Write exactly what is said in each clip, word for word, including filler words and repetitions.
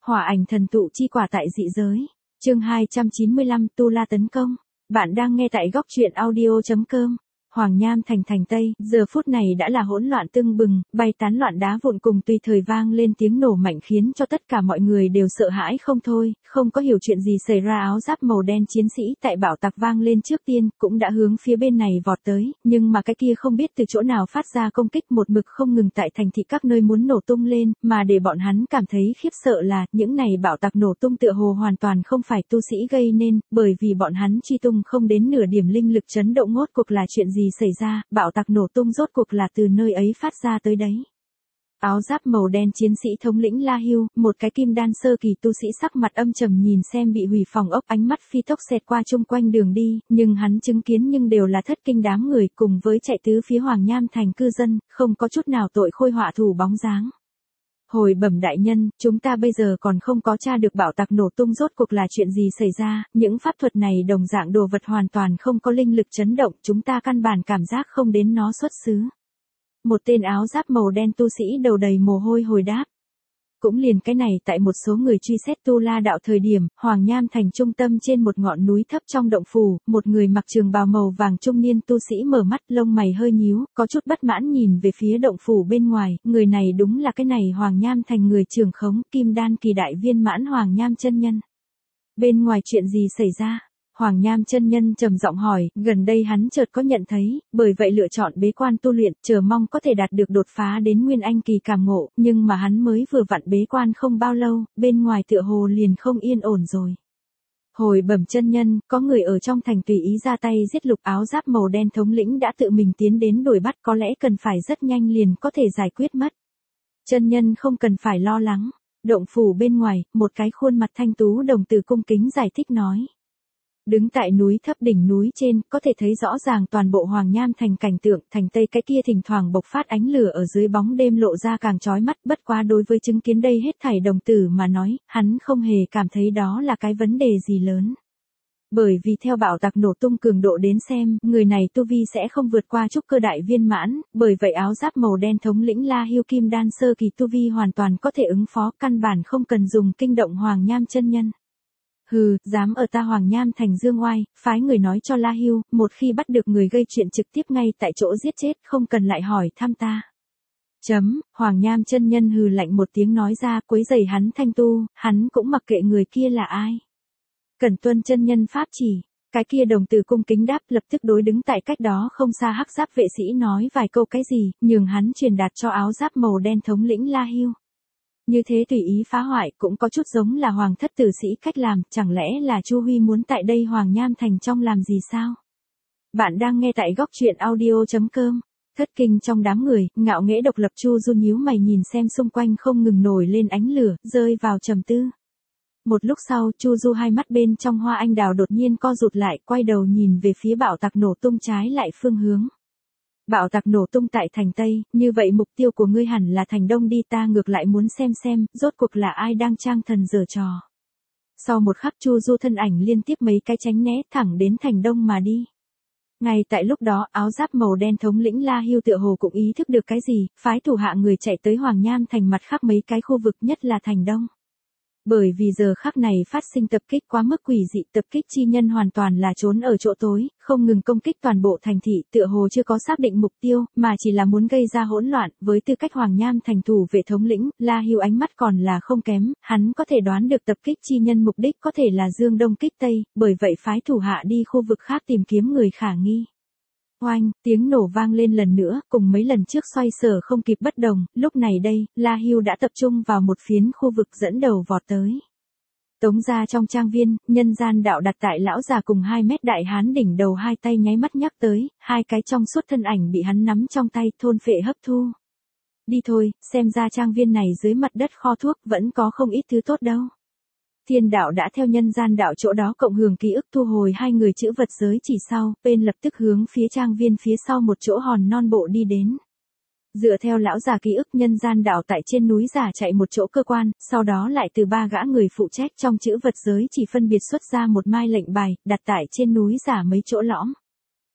Hỏa ảnh thần tụ chi quả tại dị giới. Chương hai trăm chín mươi lăm Tu La tấn công. Bạn đang nghe tại góc truyện audio chấm com. Hoàng Nham thành thành Tây, giờ phút này đã là hỗn loạn tưng bừng, bay tán loạn đá vụn cùng tùy thời vang lên tiếng nổ mạnh khiến cho tất cả mọi người đều sợ hãi không thôi, không có hiểu chuyện gì xảy ra. Áo giáp màu đen chiến sĩ tại bảo tạc vang lên trước tiên, cũng đã hướng phía bên này vọt tới, nhưng mà cái kia không biết từ chỗ nào phát ra công kích một mực không ngừng tại thành thị các nơi muốn nổ tung lên, mà để bọn hắn cảm thấy khiếp sợ là, những này bảo tạc nổ tung tựa hồ hoàn toàn không phải tu sĩ gây nên, bởi vì bọn hắn truy tung không đến nửa điểm linh lực chấn động. Ngốt cuộc là chuyện gì xảy ra, bạo tạc nổ tung rốt cuộc là từ nơi ấy phát ra tới đấy. Áo giáp màu đen chiến sĩ thống lĩnh La Hưu, một cái kim đan sơ kỳ tu sĩ sắc mặt âm trầm nhìn xem bị hủy phòng ốc, ánh mắt phi tốc xẹt qua chung quanh đường đi, nhưng hắn chứng kiến nhưng đều là thất kinh đám người cùng với chạy tứ phía Hoàng Nham thành cư dân, không có chút nào tội khôi họa thủ bóng dáng. Hồi bẩm đại nhân, chúng ta bây giờ còn không có tra được bảo tạc nổ tung rốt cuộc là chuyện gì xảy ra, những pháp thuật này đồng dạng đồ vật hoàn toàn không có linh lực chấn động, chúng ta căn bản cảm giác không đến nó xuất xứ. Một tên áo giáp màu đen tu sĩ đầu đầy mồ hôi hồi đáp. Cũng liền cái này tại một số người truy xét Tu La đạo thời điểm, Hoàng Nham thành trung tâm trên một ngọn núi thấp trong động phủ, một người mặc trường bào màu vàng trung niên tu sĩ mở mắt, lông mày hơi nhíu, có chút bất mãn nhìn về phía động phủ bên ngoài, người này đúng là cái này Hoàng Nham thành người trưởng khống, kim đan kỳ đại viên mãn Hoàng Nham chân nhân. Bên ngoài chuyện gì xảy ra? Hoàng Nham chân nhân trầm giọng hỏi, gần đây hắn chợt có nhận thấy, bởi vậy lựa chọn bế quan tu luyện, chờ mong có thể đạt được đột phá đến nguyên anh kỳ cảm ngộ, nhưng mà hắn mới vừa vặn bế quan không bao lâu, bên ngoài tựa hồ liền không yên ổn rồi. Hồi bẩm chân nhân, có người ở trong thành tùy ý ra tay giết Lục áo giáp màu đen thống lĩnh đã tự mình tiến đến đuổi bắt, có lẽ cần phải rất nhanh liền có thể giải quyết mất. Chân nhân không cần phải lo lắng. Động phủ bên ngoài, một cái khuôn mặt thanh tú đồng tử cung kính giải thích nói. Đứng tại núi thấp đỉnh núi trên, có thể thấy rõ ràng toàn bộ Hoàng Nham thành cảnh tượng, thành Tây cái kia thỉnh thoảng bộc phát ánh lửa ở dưới bóng đêm lộ ra càng chói mắt, bất quá đối với chứng kiến đây hết thảy đồng tử mà nói, hắn không hề cảm thấy đó là cái vấn đề gì lớn. Bởi vì theo bảo tạc nổ tung cường độ đến xem, người này tu vi sẽ không vượt qua trúc cơ đại viên mãn, bởi vậy áo giáp màu đen thống lĩnh La Hưu kim đan sơ kỳ tu vi hoàn toàn có thể ứng phó, căn bản không cần dùng kinh động Hoàng Nham chân nhân. Hừ, dám ở ta Hoàng Nham thành dương oai, phái người nói cho La Hưu, một khi bắt được người gây chuyện trực tiếp ngay tại chỗ giết chết, không cần lại hỏi thăm ta. Chấm, Hoàng Nham chân nhân hừ lạnh một tiếng nói ra, quấy rầy hắn thanh tu, hắn cũng mặc kệ người kia là ai. Cẩn tuân chân nhân pháp chỉ, cái kia đồng tử cung kính đáp, lập tức đối đứng tại cách đó không xa hắc giáp vệ sĩ nói vài câu cái gì, nhường hắn truyền đạt cho áo giáp màu đen thống lĩnh La Hưu. Như thế tùy ý phá hoại cũng có chút giống là hoàng thất tử sĩ cách làm, chẳng lẽ là Chu Huy muốn tại đây Hoàng Nham thành trong làm gì sao? Bạn đang nghe tại góc truyện audio chấm com. Thất kinh trong đám người, ngạo nghễ độc lập Chu Du nhíu mày nhìn xem xung quanh không ngừng nổi lên ánh lửa, rơi vào trầm tư. Một lúc sau, Chu Du hai mắt bên trong hoa anh đào đột nhiên co rụt lại, quay đầu nhìn về phía bảo tạc nổ tung trái lại phương hướng. Bảo tạc nổ tung tại thành Tây, như vậy mục tiêu của ngươi hẳn là thành Đông đi, ta ngược lại muốn xem xem, rốt cuộc là ai đang trang thần giở trò. Sau một khắc Chu Du thân ảnh liên tiếp mấy cái tránh né thẳng đến thành Đông mà đi. Ngay tại lúc đó, áo giáp màu đen thống lĩnh La Hưu tựa hồ cũng ý thức được cái gì, phái thủ hạ người chạy tới Hoàng Nham thành mặt khác mấy cái khu vực, nhất là thành Đông. Bởi vì giờ khắc này phát sinh tập kích quá mức quỷ dị, tập kích chi nhân hoàn toàn là trốn ở chỗ tối, không ngừng công kích toàn bộ thành thị, tựa hồ chưa có xác định mục tiêu, mà chỉ là muốn gây ra hỗn loạn. Với tư cách Hoàng Nham thành thủ vệ thống lĩnh, La Hưu ánh mắt còn là không kém, hắn có thể đoán được tập kích chi nhân mục đích có thể là Dương Đông kích Tây, bởi vậy phái thủ hạ đi khu vực khác tìm kiếm người khả nghi. Oanh, tiếng nổ vang lên lần nữa, cùng mấy lần trước xoay sở không kịp bất đồng, lúc này đây, La Hưu đã tập trung vào một phiến khu vực dẫn đầu vọt tới. Tống gia trong trang viên, nhân gian đạo đặt tại lão già cùng hai mét đại hán đỉnh đầu hai tay nháy mắt nhắc tới, hai cái trong suốt thân ảnh bị hắn nắm trong tay, thôn phệ hấp thu. Đi thôi, xem ra trang viên này dưới mặt đất kho thuốc vẫn có không ít thứ tốt đâu. Thiên đạo đã theo nhân gian đạo chỗ đó cộng hưởng ký ức thu hồi hai người chữ vật giới chỉ sau, bên lập tức hướng phía trang viên phía sau một chỗ hòn non bộ đi đến. Dựa theo lão già ký ức, nhân gian đạo tại trên núi giả chạy một chỗ cơ quan, sau đó lại từ ba gã người phụ trách trong chữ vật giới chỉ phân biệt xuất ra một mai lệnh bài, đặt tại trên núi giả mấy chỗ lõm.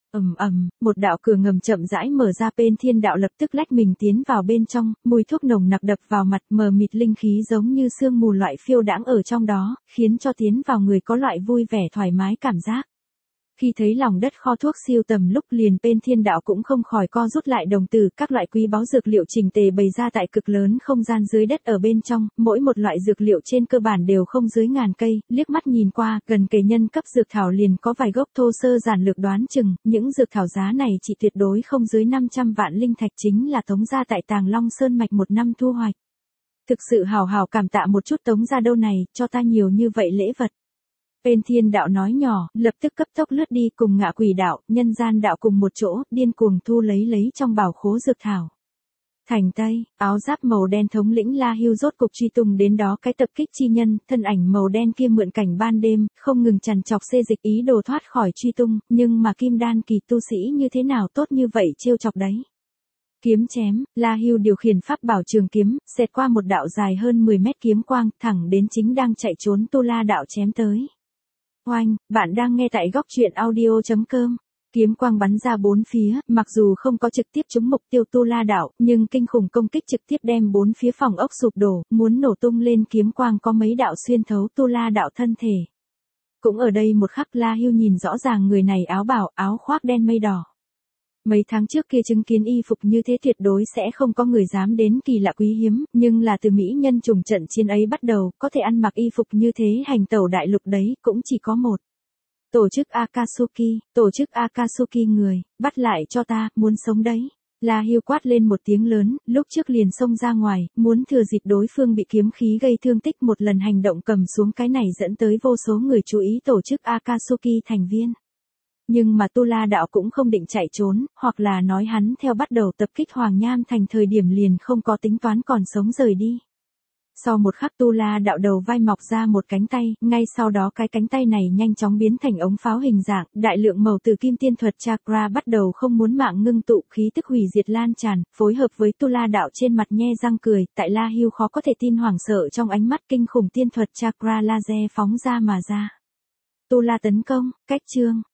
Ầm ầm, một đạo cửa ngầm chậm rãi mở ra, Bên Thiên Đạo lập tức lách mình tiến vào bên trong, mùi thuốc nồng nặc đập vào mặt, mờ mịt linh khí giống như sương mù loại phiêu đãng ở trong đó, khiến cho tiến vào người có loại vui vẻ thoải mái cảm giác. Khi thấy lòng đất kho thuốc siêu tầm lúc liền, Bên Thiên Đạo cũng không khỏi co rút lại đồng tử, các loại quý báu dược liệu trình tề bày ra tại cực lớn không gian dưới đất ở bên trong, mỗi một loại dược liệu trên cơ bản đều không dưới ngàn cây, liếc mắt nhìn qua, gần kề nhân cấp dược thảo liền có vài gốc, thô sơ giản lược đoán chừng, những dược thảo giá này chỉ tuyệt đối không dưới năm trăm vạn linh thạch, chính là Tống gia tại Tàng Long Sơn mạch một năm thu hoạch. Thực sự hào hào cảm tạ một chút Tống gia đâu này, cho ta nhiều như vậy lễ vật. Bên Thiên Đạo nói nhỏ, lập tức cấp tốc lướt đi cùng Ngạ Quỷ Đạo, Nhân Gian Đạo cùng một chỗ, điên cuồng thu lấy lấy trong bảo khố dược thảo. Thành Tây, áo giáp màu đen thống lĩnh La Hưu rốt cục truy tung đến đó cái tập kích chi nhân, thân ảnh màu đen kia mượn cảnh ban đêm, không ngừng trằn trọc xê dịch ý đồ thoát khỏi truy tung, nhưng mà kim đan kỳ tu sĩ như thế nào tốt như vậy trêu chọc đấy. Kiếm chém, La Hưu điều khiển pháp bảo trường kiếm, xẹt qua một đạo dài hơn mười mét kiếm quang, thẳng đến chính đang chạy trốn Tu La Đạo chém tới. Oanh, bạn đang nghe tại góc truyện audio chấm com. Kiếm quang bắn ra bốn phía, mặc dù không có trực tiếp trúng mục tiêu Tu La Đạo, nhưng kinh khủng công kích trực tiếp đem bốn phía phòng ốc sụp đổ, muốn nổ tung lên, kiếm quang có mấy đạo xuyên thấu Tu La Đạo thân thể. Cũng ở đây một khắc, La Hưu nhìn rõ ràng người này áo bảo, áo khoác đen mây đỏ. Mấy tháng trước kia chứng kiến y phục như thế tuyệt đối sẽ không có người dám đến kỳ lạ quý hiếm, nhưng là từ Mỹ nhân trùng trận chiến ấy bắt đầu, có thể ăn mặc y phục như thế hành tẩu đại lục đấy, cũng chỉ có một. Tổ chức Akatsuki, tổ chức Akatsuki người, bắt lại cho ta, muốn sống đấy. La Hưu quát lên một tiếng lớn, lúc trước liền xông ra ngoài, muốn thừa dịp đối phương bị kiếm khí gây thương tích một lần hành động cầm xuống, cái này dẫn tới vô số người chú ý tổ chức Akatsuki thành viên. Nhưng mà Tu La Đạo cũng không định chạy trốn, hoặc là nói hắn theo bắt đầu tập kích Hoàng Nham Thành thời điểm liền không có tính toán còn sống rời đi. Sau một khắc Tu La Đạo đầu vai mọc ra một cánh tay, ngay sau đó cái cánh tay này nhanh chóng biến thành ống pháo hình dạng, đại lượng màu từ kim tiên thuật chakra bắt đầu không muốn mạng ngưng tụ, khí tức hủy diệt lan tràn, phối hợp với Tu La Đạo trên mặt nhe răng cười, tại La Hưu khó có thể tin hoảng sợ trong ánh mắt, kinh khủng tiên thuật chakra laser phóng ra mà ra. Tu La tấn công, cách chương,